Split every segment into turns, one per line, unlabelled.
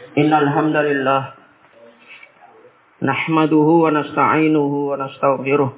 Innal hamdalillah nahmaduhu wa nasta'inuhu wa nastaghfiruh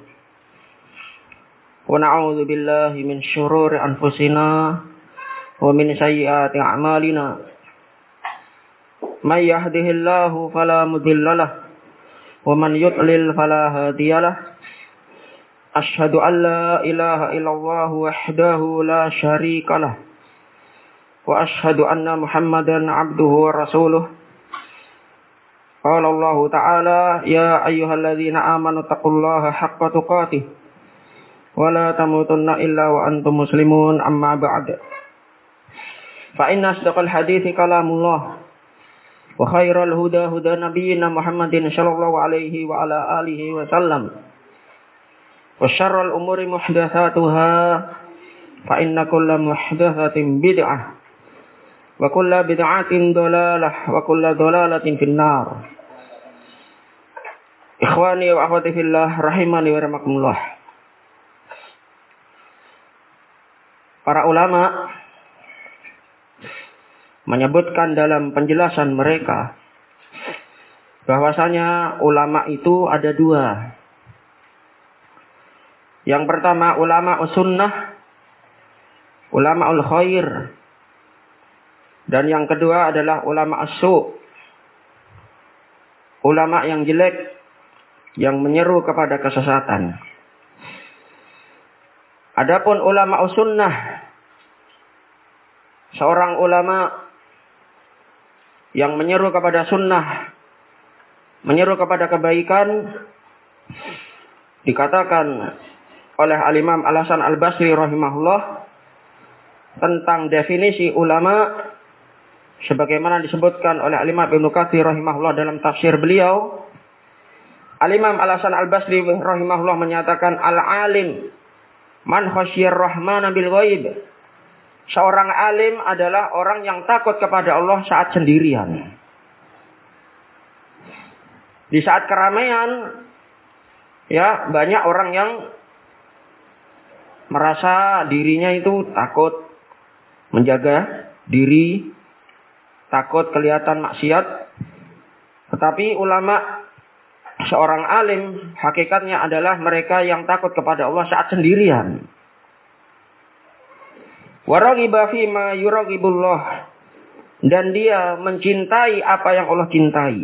wa na'udzu billahi min syururi anfusina wa min sayyiati a'malina. May yahdihillahu fala mudilla lahu wa man yudlil fala hadiya lahu. Asyhadu an la ilaha illallah wahdahu la syarika lahu wa asyhadu anna Muhammadan abduhu wa rasuluh. Qala Allah Ta'ala, ya ayyuhalladzina amanu taqullaha haqqa tuqatih wa la tamutunna illa wa antum muslimun, amma ba'd. Fa inna asdaqal hadithi kalamullah wa khairal huda huda nabiyyina Muhammadin sallallahu alaihi wa ala alihi wa sallam. Wa syarrul umuri muhdatsatuha fa inna kulla muhdatsatin bid'ah wa kulla bid'atin dhalalah wa kulla dhalalatin finnar. Ikhwani wa akhwati fillah rahimani wa rahmakumullah. Para ulama menyebutkan dalam penjelasan mereka bahwasanya ulama itu ada dua. Yang pertama ulama sunnah, ulama khair. Dan yang kedua adalah ulama as-su', ulama yang jelek, yang menyeru kepada kesesatan. Adapun ulama sunnah, seorang ulama yang menyeru kepada sunnah, menyeru kepada kebaikan, dikatakan oleh Al-Imam Al-Hasan Al-Basri rahimahullah tentang definisi ulama sebagaimana disebutkan oleh Al-Imam Ibnu Katsir rahimahullah dalam tafsir beliau. Al-Imam Al-Hasan Al-Basri rahimahullah menyatakan al-alim man khasyir rahmana bil ghaib. Seorang alim adalah orang yang takut kepada Allah saat sendirian. Di saat keramaian, ya banyak orang yang merasa dirinya itu takut, menjaga diri, takut kelihatan maksiat. Tetapi ulama, seorang alim, hakikatnya adalah mereka yang takut kepada Allah saat sendirian. Waraghiba fima yuraghibullah, dan dia mencintai apa yang Allah cintai.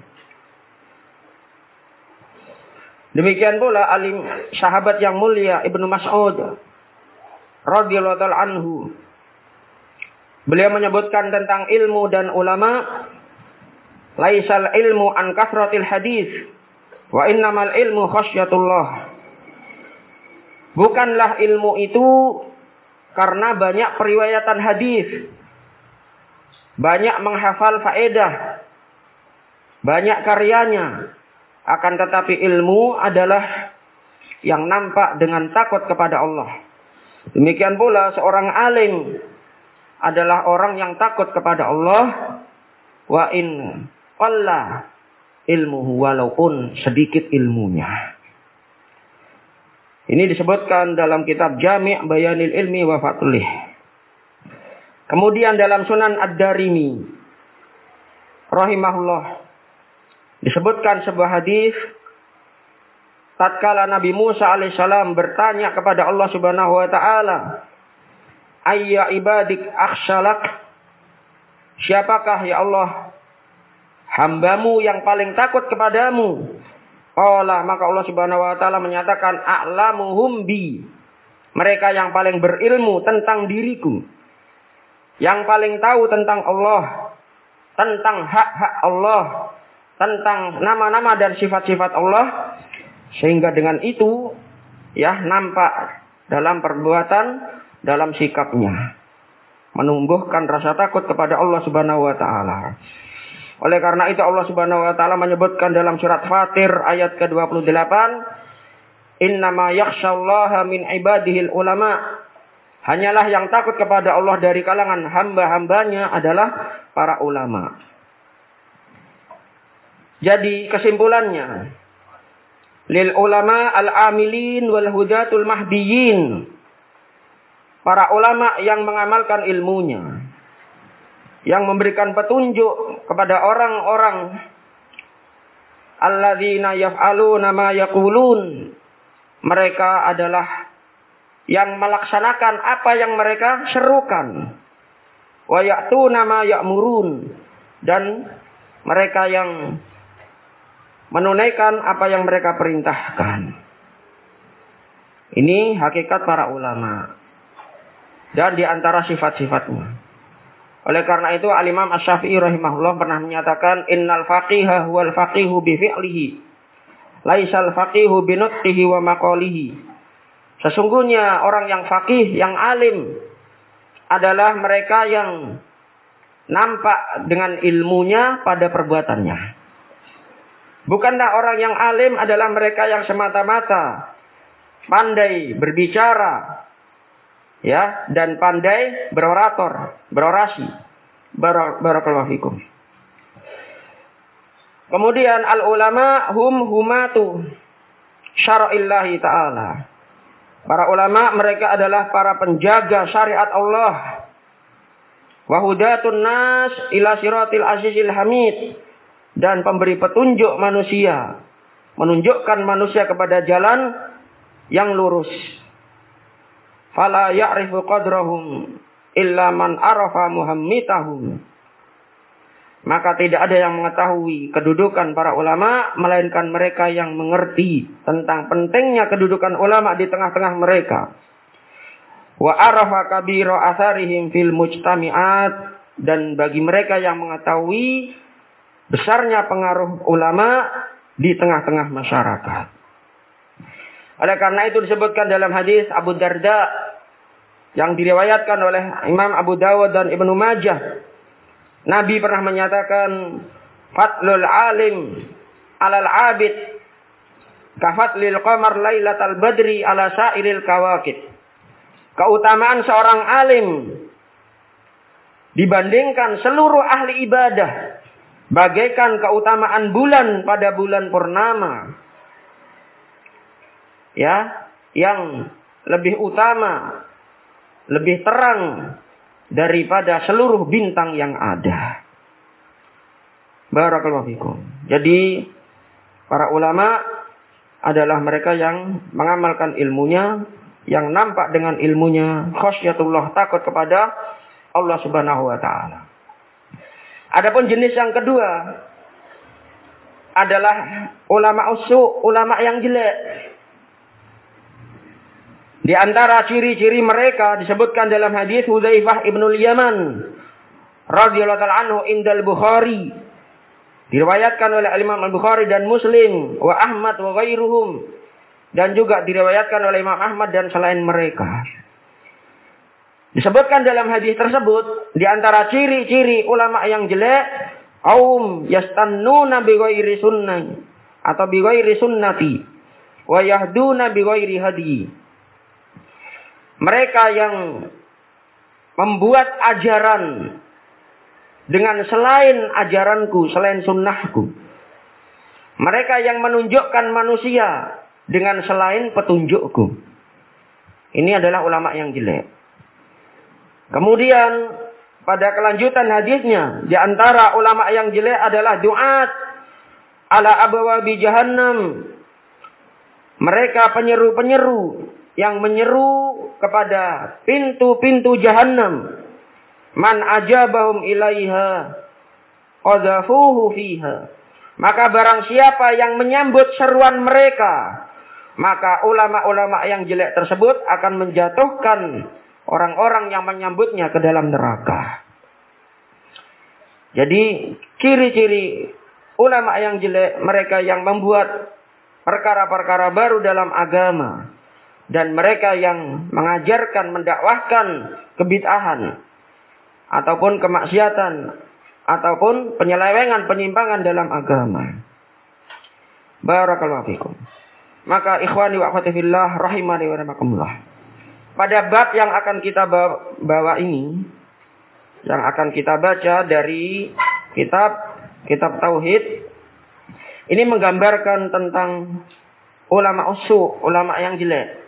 Demikian pula alim sahabat yang mulia Ibnu Mas'ud radhiyallahu ta'ala anhu. Beliau menyebutkan tentang ilmu dan ulama, laisal ilmu an kasratil hadis wa innamal ilmu khasyatullah. Bukanlah ilmu itu karena banyak periwayatan hadis, banyak menghafal faedah, banyak karyanya. Akan tetapi ilmu adalah yang nampak dengan takut kepada Allah. Demikian pula seorang alim adalah orang yang takut kepada Allah. Wa in qalla ilmuhu, walaupun sedikit ilmunya. Ini disebutkan dalam kitab Jami' Bayanil Ilmi wa Fadlih. Kemudian dalam Sunan Ad-Darimi rahimahullah disebutkan sebuah hadis tatkala Nabi Musa alaihissalam bertanya kepada Allah Subhanahu wa taala, ayya ibadik akhshalak, siapakah ya Allah hambamu yang paling takut kepadamu? Qala, maka Allah Subhanahu wa taala menyatakan a'lamuhum bi, mereka yang paling berilmu tentang diriku, yang paling tahu tentang Allah, tentang hak-hak Allah, tentang nama-nama dan sifat-sifat Allah. Sehingga dengan itu ya nampak dalam perbuatan, dalam sikapnya menumbuhkan rasa takut kepada Allah Subhanahu wa taala. Oleh karena itu Allah Subhanahu wa taala menyebutkan dalam surat Fatir ayat ke-28, innama yakhsyallaha min ibadihil ulama. Hanyalah yang takut kepada Allah dari kalangan hamba-hambanya adalah para ulama. Jadi kesimpulannya, lil ulama al-amilin wal hudatul mahdiyin. Para ulama yang mengamalkan ilmunya, yang memberikan petunjuk kepada orang-orang alladzina yaf'aluna ma yaqulun. Mereka adalah yang melaksanakan apa yang mereka serukan. Wa ya'tuna ma ya'murun, dan mereka yang menunaikan apa yang mereka perintahkan. Ini hakikat para ulama dan di antara sifat-sifatnya. Oleh karena itu Al-Imam Asy-Syafi'i rahimahullah pernah menyatakan innal faqiha huwal faqihu bi fi'lihi laisal faqihu bi nutqihi wa maqalihi. Sesungguhnya orang yang faqih, yang alim adalah mereka yang nampak dengan ilmunya pada perbuatannya. Bukanlah orang yang alim adalah mereka yang semata-mata pandai berbicara, ya, dan pandai berorator, berorasi. Barakallahu fikum. Kemudian al-ulama humatu syara'illahi ta'ala. Para ulama mereka adalah para penjaga syariat Allah. Wa hudatun nas ila siratil azizil hamid, dan pemberi petunjuk manusia, menunjukkan manusia kepada jalan yang lurus. Fala ya'rifu qadrahum illa man arafa muhammitahum. Maka tidak ada yang mengetahui kedudukan para ulama melainkan mereka yang mengerti tentang pentingnya kedudukan ulama di tengah-tengah mereka. Wa arafa kabira atharihim fil mujtami'at, dan bagi mereka yang mengetahui besarnya pengaruh ulama di tengah-tengah masyarakat. Oleh karena itu disebutkan dalam hadis Abu Darda yang diriwayatkan oleh Imam Abu Dawud dan Ibnu Majah, Nabi pernah menyatakan fatlul alim alal abid kafatlil qamar lailatal badri ala sairil kawakib. Keutamaan seorang alim dibandingkan seluruh ahli ibadah bagaikan keutamaan bulan pada bulan purnama. Ya, yang lebih utama, lebih terang daripada seluruh bintang yang ada. Barakallahu fikum. Jadi para ulama adalah mereka yang mengamalkan ilmunya, yang nampak dengan ilmunya, khasyatullah, takut kepada Allah Subhanahu wa taala. Adapun jenis yang kedua adalah ulama usu, ulama yang jelek. Di antara ciri-ciri mereka disebutkan dalam hadis Hudzaifah ibnul Yaman radhiyallahu ta'ala anhu indal Bukhari. Diriwayatkan oleh Imam Al-Bukhari dan Muslim wa Ahmad wa ghairuhum, dan juga diriwayatkan oleh Imam Ahmad dan selain mereka. Disebutkan dalam hadis tersebut di antara ciri-ciri ulama yang jelek, qaum yastannuna bi ghairi sunnah atau bi ghairi sunnati wa yahduna bi ghairi hadi. Mereka yang membuat ajaran dengan selain ajaranku, selain sunnahku. Mereka yang menunjukkan manusia dengan selain petunjukku. Ini adalah ulama yang jelek. Kemudian pada kelanjutan hadisnya, di antara ulama yang jelek adalah duat ala abwabi jahannam. Mereka penyeru-penyeru yang menyeru kepada pintu-pintu jahannam. Man ajabahum ilaiha qadhafuhu fiha. Maka barang siapa yang menyambut seruan mereka, maka ulama-ulama yang jelek tersebut akan menjatuhkan orang-orang yang menyambutnya ke dalam neraka. Jadi ciri-ciri ulama yang jelek, mereka yang membuat perkara-perkara baru dalam agama, dan mereka yang mengajarkan, mendakwahkan kebid'ahan ataupun kemaksiatan ataupun penyelewengan, penyimpangan dalam agama. Barakallahu fikum. Maka ikhwani wa akhwati fillah rahimani wa rahimakumullah. Pada bab yang akan kita bawa ini, yang akan kita baca dari kitab tauhid, ini menggambarkan tentang ulama usu, ulama yang jelek.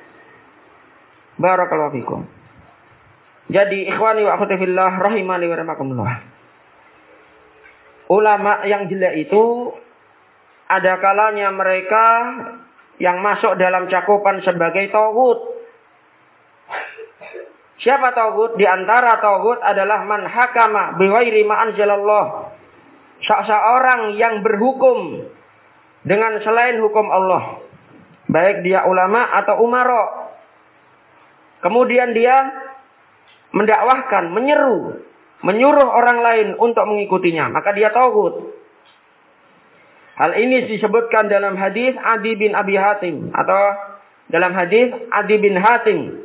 Barakallahu fikum. Jadi ikhwani wa akhwati fillah rahimani wa rahimakumullah. ulama yang jelek itu ada kalanya mereka yang masuk dalam cakupan sebagai taghut. Siapa taghut? Di antara taghut adalah man hakama bighairi ma anzalallah. Seorang yang berhukum dengan selain hukum Allah. Baik dia ulama atau umara. Kemudian dia mendakwahkan, menyuruh orang lain untuk mengikutinya. Maka dia taghut. Hal ini disebutkan dalam hadis Adi bin Abi Hatim atau dalam hadis Adi bin Hatim.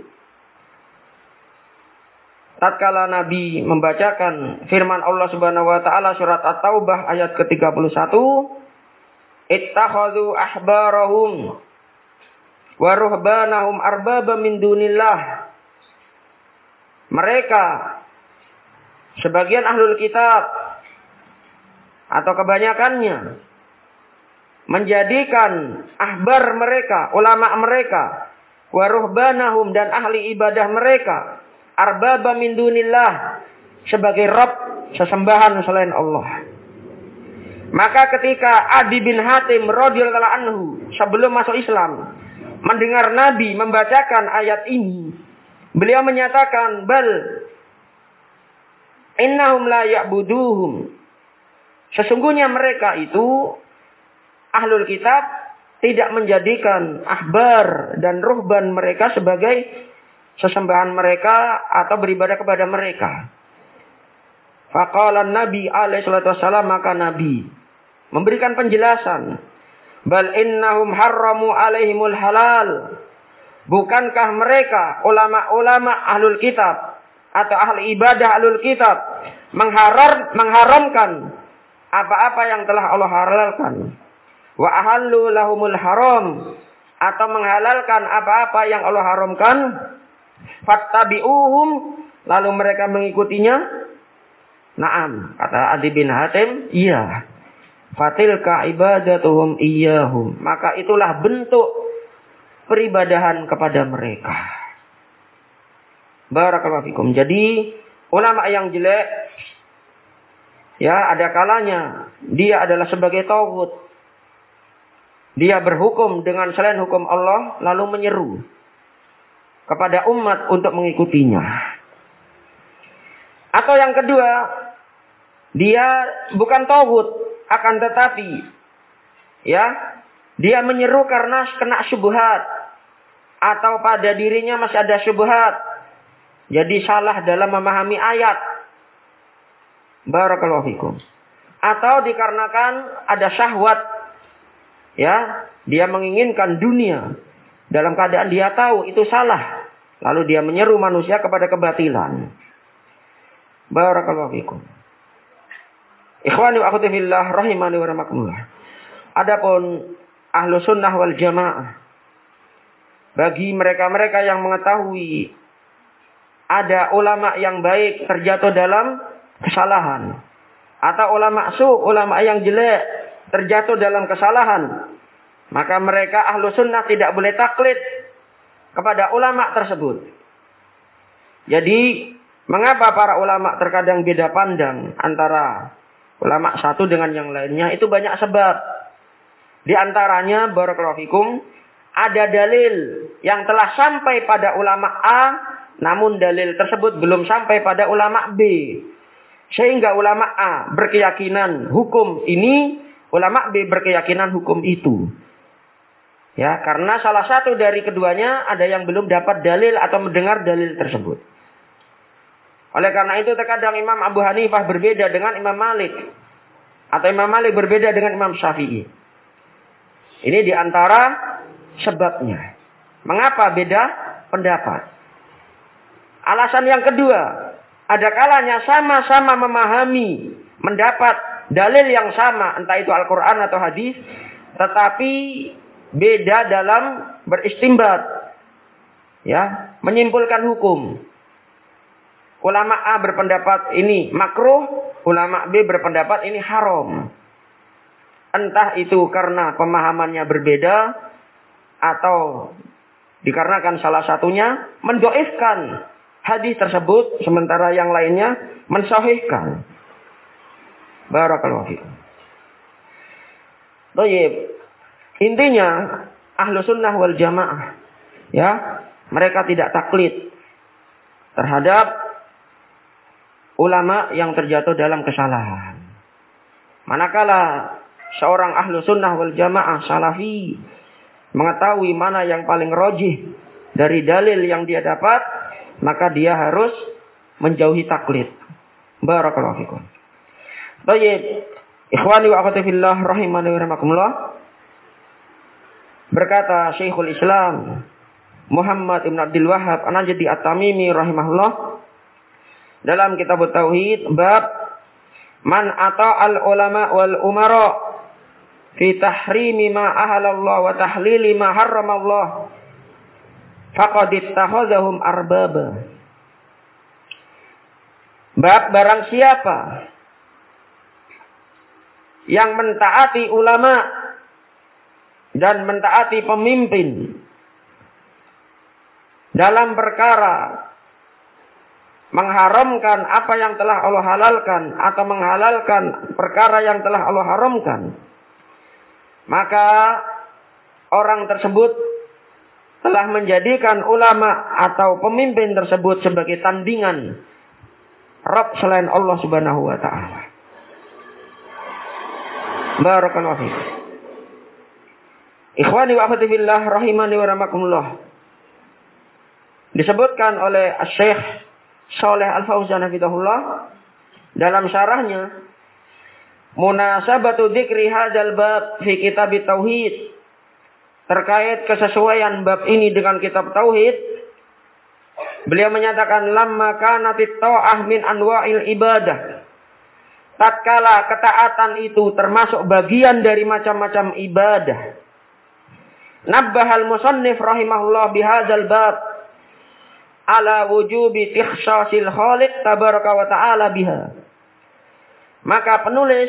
Tatkala Nabi membacakan firman Allah Subhanahu wa taala surat At-Taubah ayat ke-31, ittakhadhu ahbarahum wa ruhbanahum arbaba min dunillah. Mereka sebagian ahlul kitab atau kebanyakannya menjadikan ahbar mereka, ulama mereka, wa ruhbanahum dan ahli ibadah mereka, arbaba min dunillah, sebagai Rabb, sesembahan selain Allah. Maka ketika Adi bin Hatim radhiyallahu anhu sebelum masuk Islam mendengar Nabi membacakan ayat ini, beliau menyatakan, bal innahum la ya'buduhum. Sesungguhnya mereka itu ahlul kitab tidak menjadikan ahbar dan ruhban mereka sebagai sesembahan mereka atau beribadah kepada mereka. Faqala Nabi alaihi salatu wassalam, maka Nabi memberikan penjelasan, bal innahum harramu alaihimul halal. Bukankah mereka ulama-ulama ahlul kitab atau ahli ibadah ahlul kitab mengharamkan apa-apa yang telah Allah halalkan. Wa ahallu lahumul haram, atau menghalalkan apa-apa yang Allah haramkan. Fattabi'uhum, lalu mereka mengikutinya. Naam, kata Adi bin Hatim, iya. Fatilka ibadatuhum iyyahum, maka itulah bentuk peribadahan kepada mereka. Barakallahu fikum. Jadi ulama yang jelek, ya, ada kalanya dia adalah sebagai taghut. Dia berhukum dengan selain hukum Allah, lalu menyeru kepada umat untuk mengikutinya. Atau yang kedua, dia bukan taghut, akan tetapi ya, dia menyeru karena kena syubhat atau pada dirinya masih ada syubhat. Jadi salah dalam memahami ayat. Barakallahu fikum. Atau dikarenakan ada syahwat. Ya, dia menginginkan dunia dalam keadaan dia tahu itu salah, lalu dia menyeru manusia kepada kebatilan. Barakallahu fikum. Ikhwani wa akhwati fillah rahimani wa rahmakumullah. Adapun ahlu sunnah wal jamaah, bagi mereka-mereka yang mengetahui ada ulama yang baik terjatuh dalam kesalahan, atau ulama ulama yang jelek terjatuh dalam kesalahan, maka mereka ahlu sunnah tidak boleh taklid kepada ulama tersebut. Jadi, mengapa para ulama terkadang beda pandang antara ulama satu dengan yang lainnya? Itu banyak sebab. Di antaranya, barakallahu fikum, ada dalil yang telah sampai pada ulama A, namun dalil tersebut belum sampai pada ulama B. Sehingga ulama A berkeyakinan hukum ini, ulama B berkeyakinan hukum itu. Ya, karena salah satu dari keduanya ada yang belum dapat dalil atau mendengar dalil tersebut. Oleh karena itu terkadang Imam Abu Hanifah berbeda dengan Imam Malik. Atau Imam Malik berbeda dengan Imam Syafi'i. Ini diantara sebabnya. Mengapa beda pendapat? Alasan yang kedua, ada kalanya sama-sama memahami, mendapat dalil yang sama, entah itu Al-Quran atau hadis, tetapi beda dalam beristimbat, ya, menyimpulkan hukum. Ulama A berpendapat ini makruh, ulama B berpendapat ini haram. Entah itu karena pemahamannya berbeda atau dikarenakan salah satunya mendoifkan hadis tersebut, sementara yang lainnya mensahihkan. Barakallahu fikum. Baik. Intinya ahlu sunnah wal jamaah, ya, mereka tidak taklid terhadap ulama yang terjatuh dalam kesalahan. Manakala seorang ahlu sunnah wal jamaah salafi mengetahui mana yang paling rajih dari dalil yang dia dapat, maka dia harus menjauhi taklid. Barakallahu fikum. Baik, ikhwani wa akhwati fillah rahimani wa rahimakumullah. Berkata Syekhul Islam Muhammad Ibn Abdul Wahhab An-Najdi At-Tamimi rahimahullah dalam kitab Tauhid bab man ata'al ulama wal umara fi tahrimi ma ahalallah wa tahlili ma harramallah faqad ittakhadhahum arbaba. Bab barang siapa yang mentaati ulama dan mentaati pemimpin dalam perkara mengharamkan apa yang telah Allah halalkan atau menghalalkan perkara yang telah Allah haramkan, maka orang tersebut telah menjadikan ulama atau pemimpin tersebut sebagai tandingan Rabb selain Allah Subhanahu wa taala. Barakallahu fiikum. Ikhwani wa akhwati fillah rahimani wa rahmakumullah. Disebutkan oleh Syekh Shalih Al-Fauzan hafizahullah dalam syarahnya munasabatu dzikri hadzal bab fi kitab tauhid, terkait kesesuaian bab ini dengan kitab tauhid. Beliau menyatakan lamma kanatit ta'ah min anwa'il ibadah. Tatkala ketaatan itu termasuk bagian dari macam-macam ibadah. Nabbahal musannif rahimahullah bihadzal bab ala wujubi ikhsasil khaliq tabaraka wa ta'ala biha. Maka penulis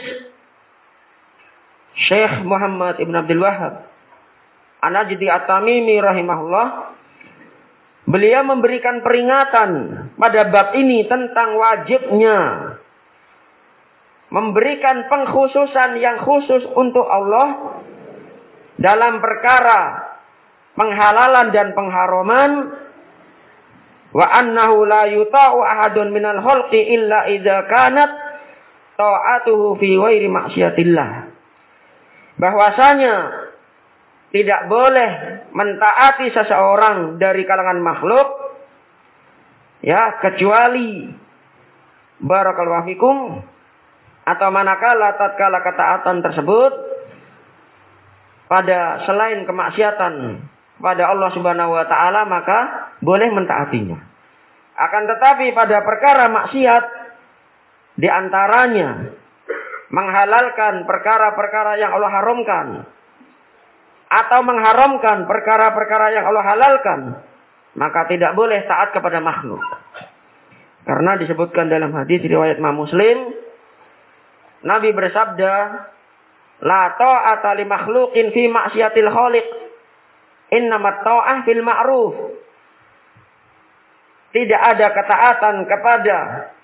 Syekh Muhammad Ibn Abdul Wahhab An-Najdi At-Tamimi rahimahullah, beliau memberikan peringatan pada bab ini tentang wajibnya memberikan pengkhususan yang khusus untuk Allah dalam perkara penghalalan dan pengharaman, wa annahu la yuta'u ahadun minal khalqi illa idza kanat ta'atuhu fi ghairi maksiatillah. Bahwasanya tidak boleh mentaati seseorang dari kalangan makhluk, ya, kecuali barakallahu fikum, atau manakala tatkala ketaatan tersebut pada selain kemaksiatan pada Allah Subhanahu wa taala, maka boleh mentaatinya. Akan tetapi pada perkara maksiat, di antaranya menghalalkan perkara-perkara yang Allah haramkan atau mengharamkan perkara-perkara yang Allah halalkan, maka tidak boleh taat kepada makhluk. Karena disebutkan dalam hadis riwayat Imam Muslim, Nabi bersabda, la ta'ata li makhluqin fi maksiatil khaliq, innamat ta'ah fil ma'ruf. Tidak ada ketaatan kepada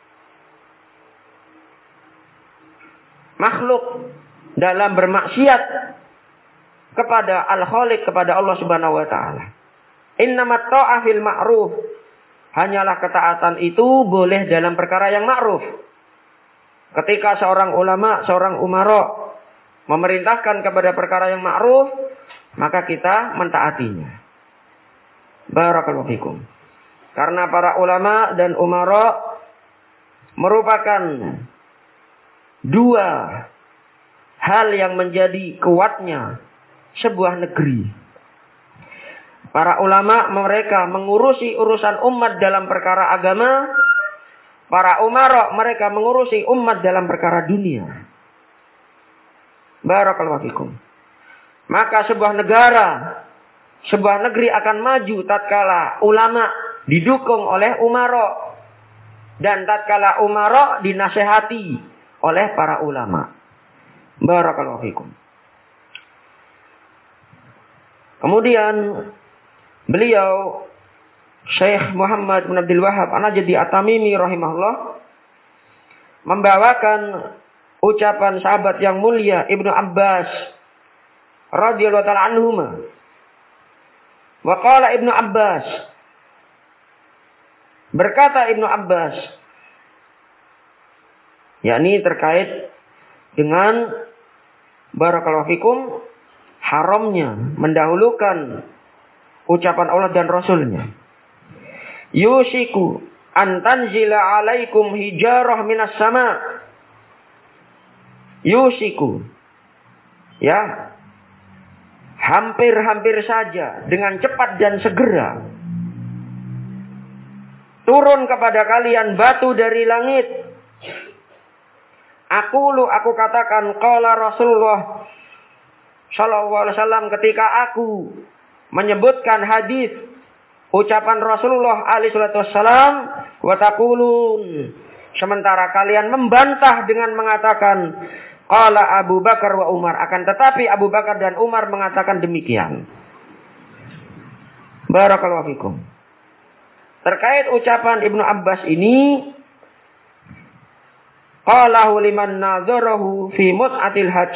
makhluk dalam bermaksiat kepada al-khaliq, kepada Allah Subhanahu wa taala. Innamat ta'ah fil ma'ruf. Hanyalah ketaatan itu boleh dalam perkara yang ma'ruf. Ketika seorang ulama, seorang umara memerintahkan kepada perkara yang ma'ruf, maka kita mentaatinya. Barakallahu fikum. Karena para ulama dan umara merupakan dua hal yang menjadi kuatnya sebuah negeri. Para ulama mereka mengurusi urusan umat dalam perkara agama. Para umara mereka mengurusi umat dalam perkara dunia. Barakallahu fikum. Maka sebuah negara, sebuah negeri akan maju tatkala ulama didukung oleh umara, dan tatkala umara dinasehati oleh para ulama. Barakallahu fikum. Kemudian beliau Syekh Muhammad bin Abdul Wahhab An-Najdi At-Tamimi rahimahullah membawakan ucapan sahabat yang mulia Ibnu Abbas radhiyallahu ta'ala anhuma. Wa qala Ibnu Abbas, berkata Ibnu Abbas, yakni terkait dengan barakallahu fikum haramnya mendahulukan ucapan Allah dan Rasulnya. Yusiku an tanzila alaikum hijarah minas sama. Yusiku, ya, hampir-hampir saja dengan cepat dan segera turun kepada kalian batu dari langit. Aku katakan qala Rasulullah sallallahu alaihi wasallam, ketika aku menyebutkan hadis ucapan Rasulullah alaihi wasallam, wa taqulun, sementara kalian membantah dengan mengatakan qala Abu Bakar wa Umar, akan tetapi Abu Bakar dan Umar mengatakan demikian. Barakallahu fikum. Terkait ucapan Ibnu Abbas ini, qalahu liman nazarahu fi mut'atil hajj.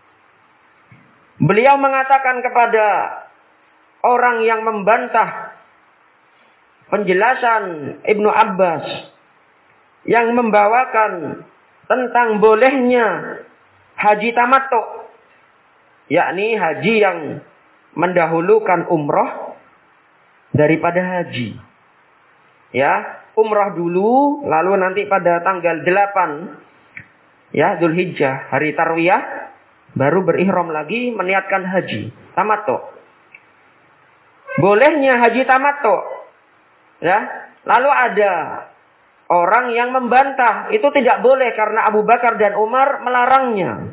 Beliau mengatakan kepada orang yang membantah penjelasan Ibnu Abbas yang membawakan tentang bolehnya haji tamattu, yakni haji yang mendahulukan umroh daripada haji. Ya, umrah dulu, lalu nanti pada tanggal 8 ya Dzulhijjah, hari tarwiyah, baru berihram lagi meniatkan haji tamattu. Bolehnya haji tamattu, ya. Lalu ada orang yang membantah itu tidak boleh karena Abu Bakar dan Umar melarangnya.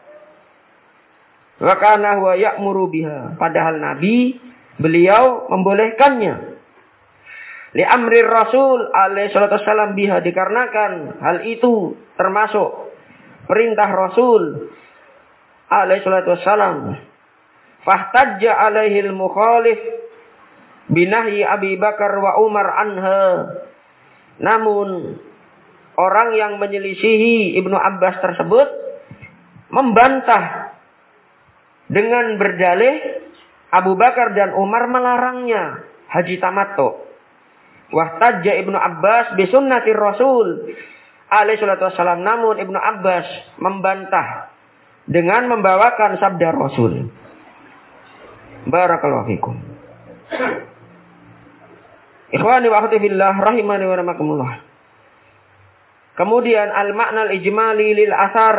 Wa kana huwa ya'muru biha, padahal Nabi beliau membolehkannya. Li amri Rasul alaihi salatu wassalam biha, dikarenakan hal itu termasuk perintah Rasul alaihi salatu wassalam. Fahtajja alaihi al-mukhalif binahyi Abi Bakar wa Umar anha. Namun orang yang menyelisihi Ibnu Abbas tersebut membantah dengan berdalih Abu Bakar dan Umar melarangnya haji tamattu. Wahtajja Ibnu Abbas bi sunnatir Rasul alaihi salatu wassalam, namun Ibnu Abbas membantah dengan membawakan sabda Rasul. Barakallahu fikum. Ikhwani wa akhwati fillah rahimani wa rahmakumullah. Kemudian al-makna al-ijmali lil asar.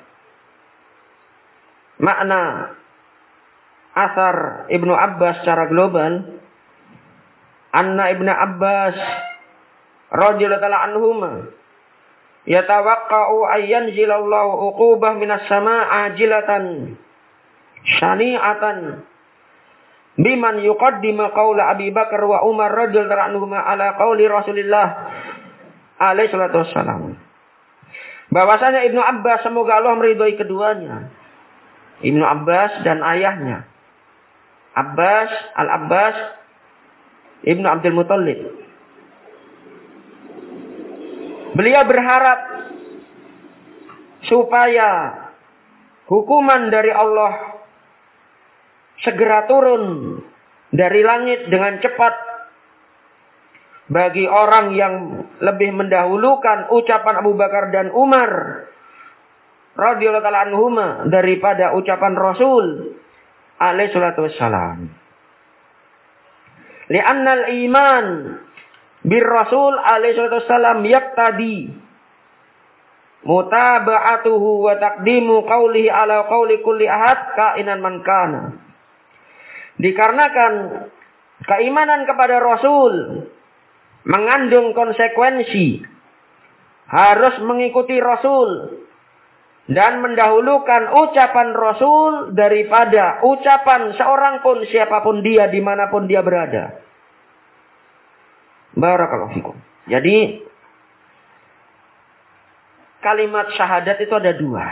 Makna asar Ibnu Abbas secara global, anna Ibnu Abbas radhiyallahu ta'ala anhuma yatawaqqa'u ayyanzilallahu uqubah minas samaa'i ajilatan syani'atan biman yuqaddima qaula Abi Bakar wa Umar radhiyallahu ta'ala anhuma ala qauli Rasulillah alaihi salatu wassalam. Bahwasanya Ibnu Abbas, semoga Allah meridhai keduanya, Ibnu Abbas dan ayahnya Al-Abbas Ibnu Abdul Muthalib. Beliau berharap supaya hukuman dari Allah segera turun dari langit dengan cepat bagi orang yang lebih mendahulukan ucapan Abu Bakar dan Umar radhiyallahu ta'ala anhuma daripada ucapan Rasul alaihi salatu wassalam. Li'annal iman bir Rasul alaihi salatu wassalam yaqtadi mutaba'atuhu wa taqdimu qawlihi ala qawli kulli ahad kainan man kana. Dikarenakan keimanan kepada Rasul mengandung konsekuensi harus mengikuti Rasul dan mendahulukan ucapan Rasul daripada ucapan seorang pun, siapapun dia, dimanapun dia berada. Barakallahu fikum. Jadi kalimat syahadat itu ada dua.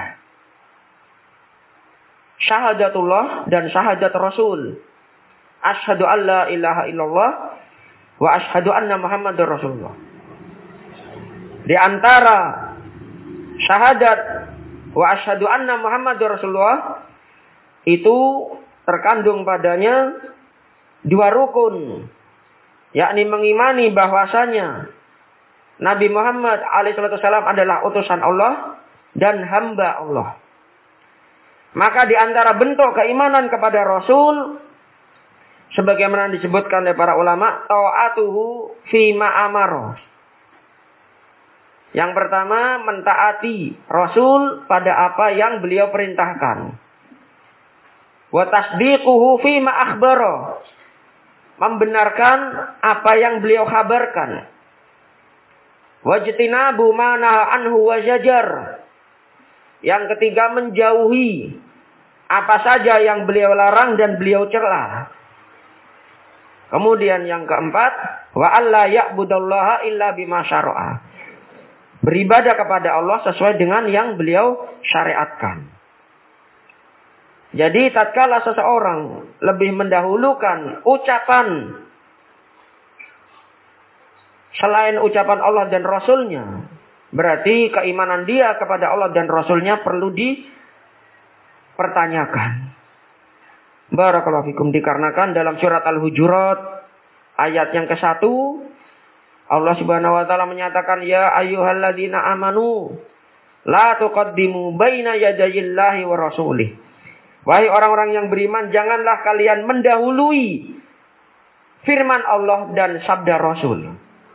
Syahadatullah dan syahadat Rasul. Asyhadu an la ilaha illallah wa asyhadu anna Muhammadar Rasulullah. Di antara syahadat wa asyhadu anna Muhammadar Rasulullah itu terkandung padanya dua rukun, yakni mengimani bahwasanya Nabi Muhammad alaihissalam adalah utusan Allah dan hamba Allah. Maka di antara bentuk keimanan kepada Rasul, sebagaimana disebutkan oleh para ulama, ta'atuhu fima amara. Yang pertama, mentaati Rasul pada apa yang beliau perintahkan. Wa tasdiquhu fima akhbara. Membenarkan apa yang beliau kabarkan. Wajtinabu ma naha anhu wa zajar. Yang ketiga, menjauhi apa saja yang beliau larang dan beliau cela. Kemudian yang keempat, wa alla ya'budallaha illa bima syara'a. Beribadah kepada Allah sesuai dengan yang beliau syariatkan. Jadi tatkala seseorang lebih mendahulukan ucapan selain ucapan Allah dan Rasulnya, berarti keimanan dia kepada Allah dan Rasulnya perlu dipertanyakan. Barakallahu fikum, dikarenakan dalam surat Al-Hujurat ayat yang ke-1 Allah Subhanahu wa taala menyatakan, ya ayyuhalladzina amanu la tuqaddimu baina yadayillahi wa rasulih. Wahai orang-orang yang beriman, janganlah kalian mendahului firman Allah dan sabda Rasul.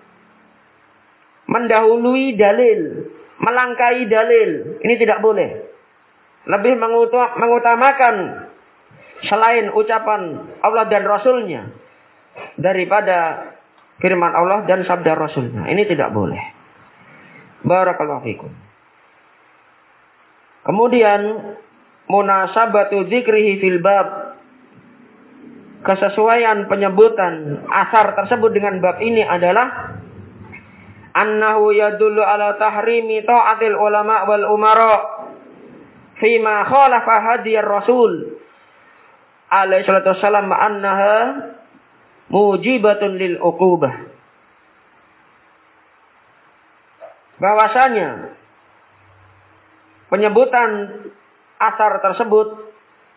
Mendahului dalil, melangkai dalil, ini tidak boleh. Lebih mengutamakan selain ucapan Allah dan Rasulnya daripada firman Allah dan sabda Rasulnya. Ini tidak boleh. Barakallahu fikum. Kemudian munasabatu dzikrihi fil bab. Kesesuaian penyebutan asar tersebut dengan bab ini adalah annahu yadullu ala tahrimi ta'atil ulama wal umara fima khalafa hadiyar Rasul alaihi salatu wassalam annaha mujibatun lil uqubah. Bahwasanya penyebutan asar tersebut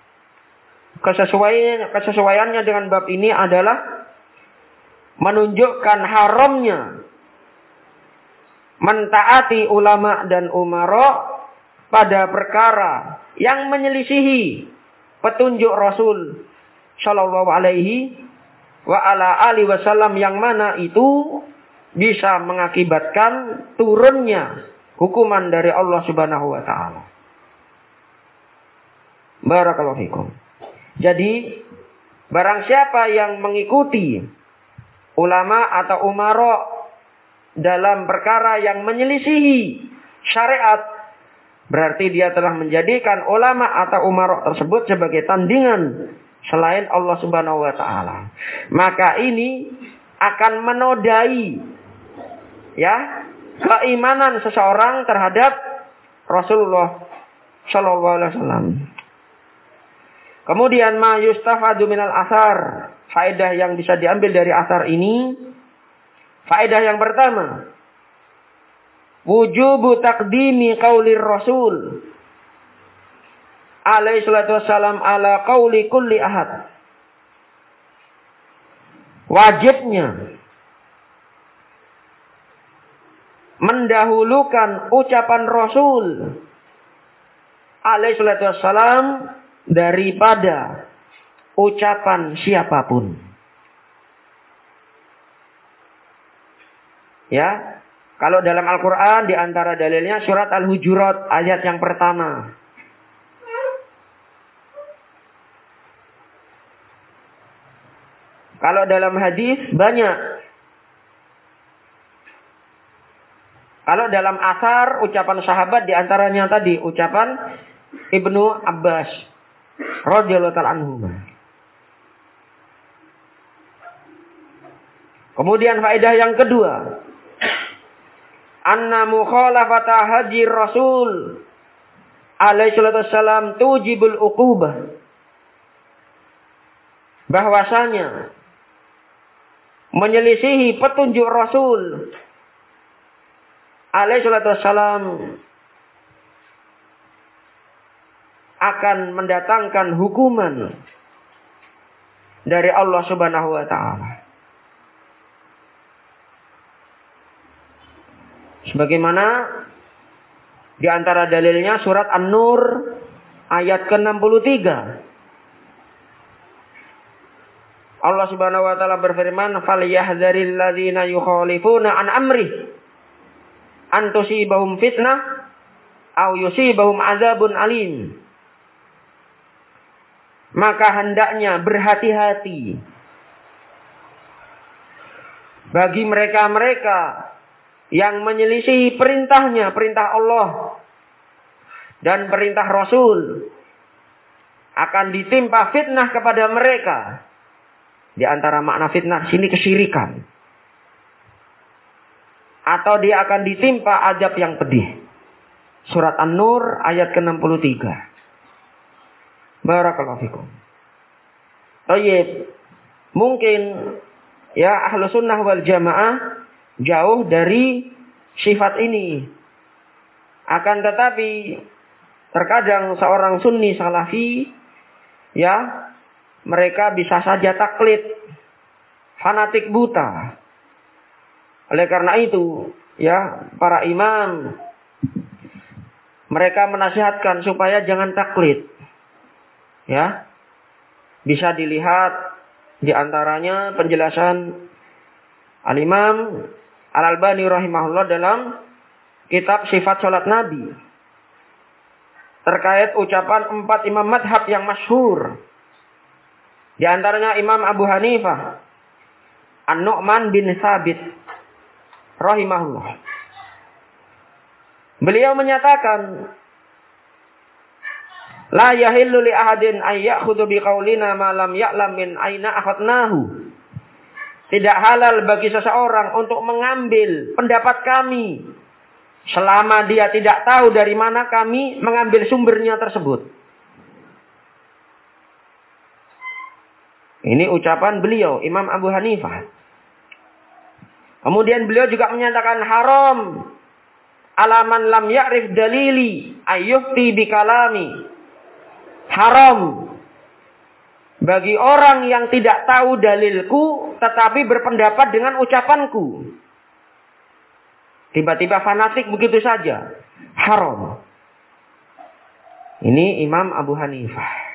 kesesuaiannya dengan bab ini adalah menunjukkan haramnya mentaati ulama dan umara pada perkara yang menyelisihi petunjuk Rasul sallallahu alaihi wa ala alihi wasallam, yang mana itu bisa mengakibatkan turunnya hukuman dari Allah Subhanahu wa taala. Barakallahu fikum. Jadi barang siapa yang mengikuti ulama atau umara dalam perkara yang menyelisihi syariat, berarti dia telah menjadikan ulama atau umara tersebut sebagai tandingan selain Allah Subhanahu wa taala. Maka ini akan menodai keimanan seseorang terhadap Rasulullah sallallahu alaihi wasallam. Kemudian ma yustafadu minal asar, faedah yang bisa diambil dari asar ini. Faedah yang pertama, wujubu taqdimi qaulir Rasul alaihi salatu wassalam ala qauli kulli ahad. Wajibnya mendahulukan ucapan Rasul alaihi salatu wassalam daripada ucapan siapapun. Ya, kalau dalam Al-Quran di antara dalilnya surat Al-Hujurat ayat yang pertama. Kalau dalam hadis banyak. Kalau dalam asar ucapan sahabat di antaranya tadi ucapan Ibnu Abbas radhiyallahu ta'ala anhu. Kemudian faedah yang kedua, anna mukhalafata haji Rasul alaihi salatu wassalam tujibul uqubah. Bahwasanya menyelisihi petunjuk Rasul alaihi salatu wassalam akan mendatangkan hukuman dari Allah Subhanahu wa taala. Sebagaimana di antara dalilnya surat An-Nur ayat ke-63. Allah Subhanahu wa taala berfirman, "Falyahdharil ladzina yukhalifuna an amri an tusibahum fitnah aw yusibahum adzabun alim." Maka hendaknya berhati-hati bagi mereka-mereka yang menyelisihi perintahnya, perintah Allah dan perintah Rasul, akan ditimpa fitnah kepada mereka. Di antara makna fitnah sini kesyirikan. Atau dia akan ditimpa azab yang pedih. Surat An-Nur ayat ke-63. Barakallahu fikum. Tayyib. Mungkin ya ahlu sunnah wal jamaah jauh dari sifat ini. Akan tetapi terkadang seorang sunni salafi ya mereka bisa saja taklid, fanatik buta. Oleh karena itu, ya, para imam mereka menasihatkan supaya jangan taklid. Ya. Bisa dilihat di antaranya penjelasan Al-Imam Al-Albani rahimahullah dalam kitab Sifat Salat Nabi. Terkait ucapan 4 imam madhab yang masyhur. Di antaranya Imam Abu Hanifah, An-Nu'man bin Thabit, rahimahullah. Beliau menyatakan, la yahillu li ahadin ay ya'khudhu bi qaulina ma lam ya'lam min aina akhadnahu. Tidak halal bagi seseorang untuk mengambil pendapat kami selama dia tidak tahu dari mana kami mengambil sumbernya tersebut. Ini ucapan beliau, Imam Abu Hanifah. Kemudian beliau juga menyatakan haram alaman lam ya'rif dalili ayyufti bikalami. Haram bagi orang yang tidak tahu dalilku tetapi berpendapat dengan ucapanku. Tiba-tiba fanatik begitu saja. Haram. Ini Imam Abu Hanifah.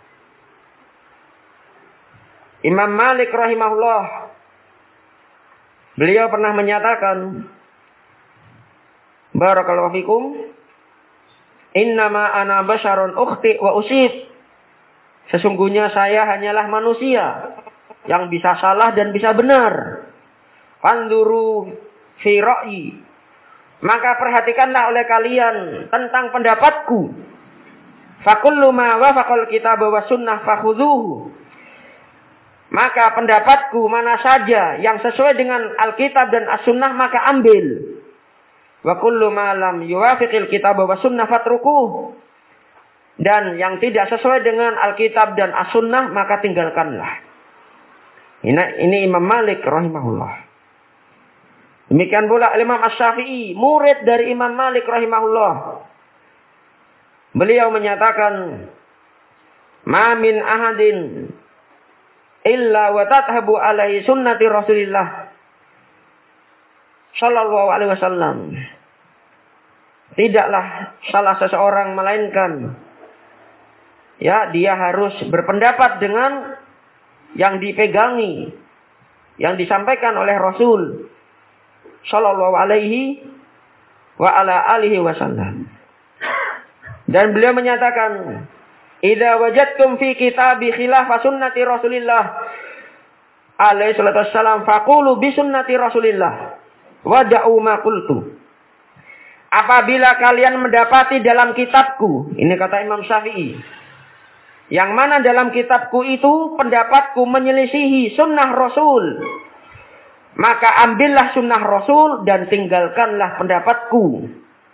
Imam Malik rahimahullah, beliau pernah menyatakan, barakallahu fikum, innama ana basyarun ukhti wa usib. Sesungguhnya saya hanyalah manusia yang bisa salah dan bisa benar. Fanduru fi ra'yi. Maka perhatikanlah oleh kalian tentang pendapatku. Fakullu ma wafaqal kitab wa sunnah fakhudhuhu. Maka pendapatku mana saja yang sesuai dengan Alkitab dan As-Sunnah maka ambil. Wa kullu ma lam yuwafiqil kitab wa sunnah fatrukuh. Dan yang tidak sesuai dengan Alkitab dan As-Sunnah maka tinggalkanlah. Ini Imam Malik rahimahullah. Demikian pula Imam Asy-Syafi'i, murid dari Imam Malik rahimahullah. Beliau menyatakan, ma min ahadin illa wa tathabu alaihi sunnati Rasulillah sallallahu alaihi wasallam. Tidaklah salah seseorang melainkan ya dia harus berpendapat dengan yang dipegangi, yang disampaikan oleh Rasul sallallahu alaihi wa ala alihi wasallam. Dan beliau menyatakan, idza wajadtum fi kitabi khilafa sunnati Rasulillah alaihi salatu wassalam faqulu bi sunnati Rasulillah wa da'u ma qultu. Apabila kalian mendapati dalam kitabku, ini kata Imam Syafi'i, yang mana dalam kitabku itu pendapatku menyelisihi sunnah Rasul, maka ambillah sunnah Rasul dan tinggalkanlah pendapatku.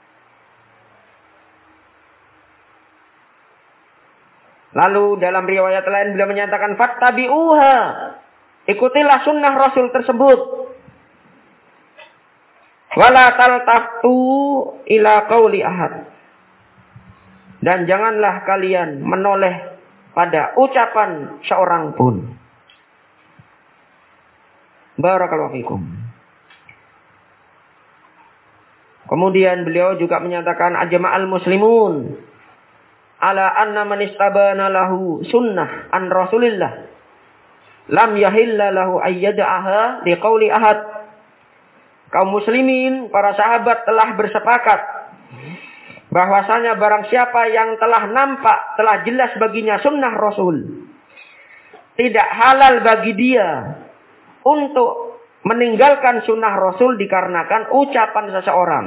Lalu dalam riwayat lain beliau menyatakan fattabi'uha. Ikutilah sunnah Rasul tersebut. Wala taltaftu ila qauli ahad. Dan janganlah kalian menoleh pada ucapan seorang pun. Barakallahu fikum. Kemudian beliau juga menyatakan ajma'al muslimun ala anna man istabana lahu sunnah an Rasulillah lam yahilla lahu ayyada'aha liqauli ahad. Kaum muslimin, para sahabat telah bersepakat bahwasanya barang siapa yang telah nampak, telah jelas baginya sunnah Rasul, tidak halal bagi dia untuk meninggalkan sunnah Rasul dikarenakan ucapan seseorang.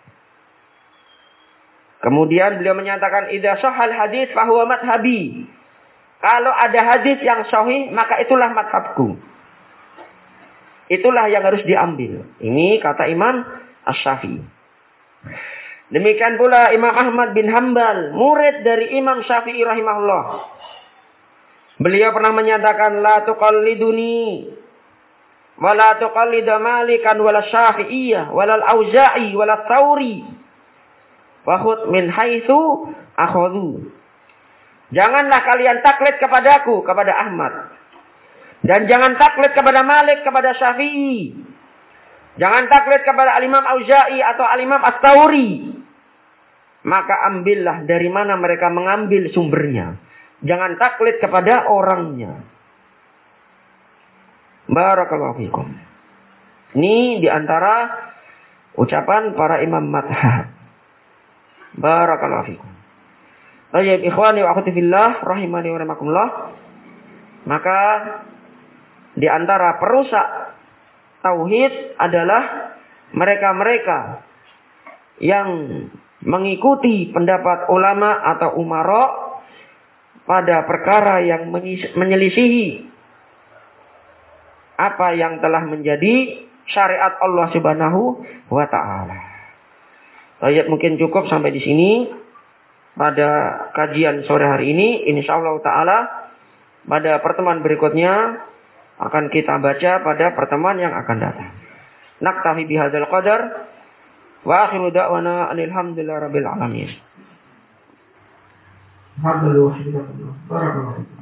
Kemudian beliau menyatakan idza sahal hadis fahuwa madhabi. Kalau ada hadis yang sahih, maka itulah madhabku. Itulah yang harus diambil. Ini kata Imam Asy-Syafi'i. Demikian pula Imam Ahmad bin Hanbal, murid dari Imam Syafi'i rahimahullah. Beliau pernah menyatakan la tuqalliduni wa la tuqallid Malikan wala Syafi'iyah wala Auza'i wala Tsauri. Wa khudh min haitsu akhadhu. Janganlah kalian taklid kepadaku, kepada Ahmad. Dan jangan taklid kepada Malik, kepada Syafi'i. Jangan taklid kepada Al-Imam Auza'i atau Al-Imam At-Tsauri. Maka ambillah dari mana mereka mengambil sumbernya. Jangan taklid kepada orangnya. Barakallahu fikum. Ini diantara ucapan para imam madhab. Barakallahu fikum. Baik, ikhwani wa akhwati fillah rahimani wa rahimakumullah. Maka di antara perusak tauhid adalah mereka-mereka yang mengikuti pendapat ulama atau umara pada perkara yang menyelisihi apa yang telah menjadi syariat Allah Subhanahu wa taala. Baik, mungkin cukup sampai di sini pada kajian sore hari ini. Insyaallah taala pada pertemuan berikutnya akan kita baca pada pertemuan yang akan datang. Naktafi bihadzal qadar wa akhiru da'wana alhamdulillahi rabbil alamin. Alhamdulillah.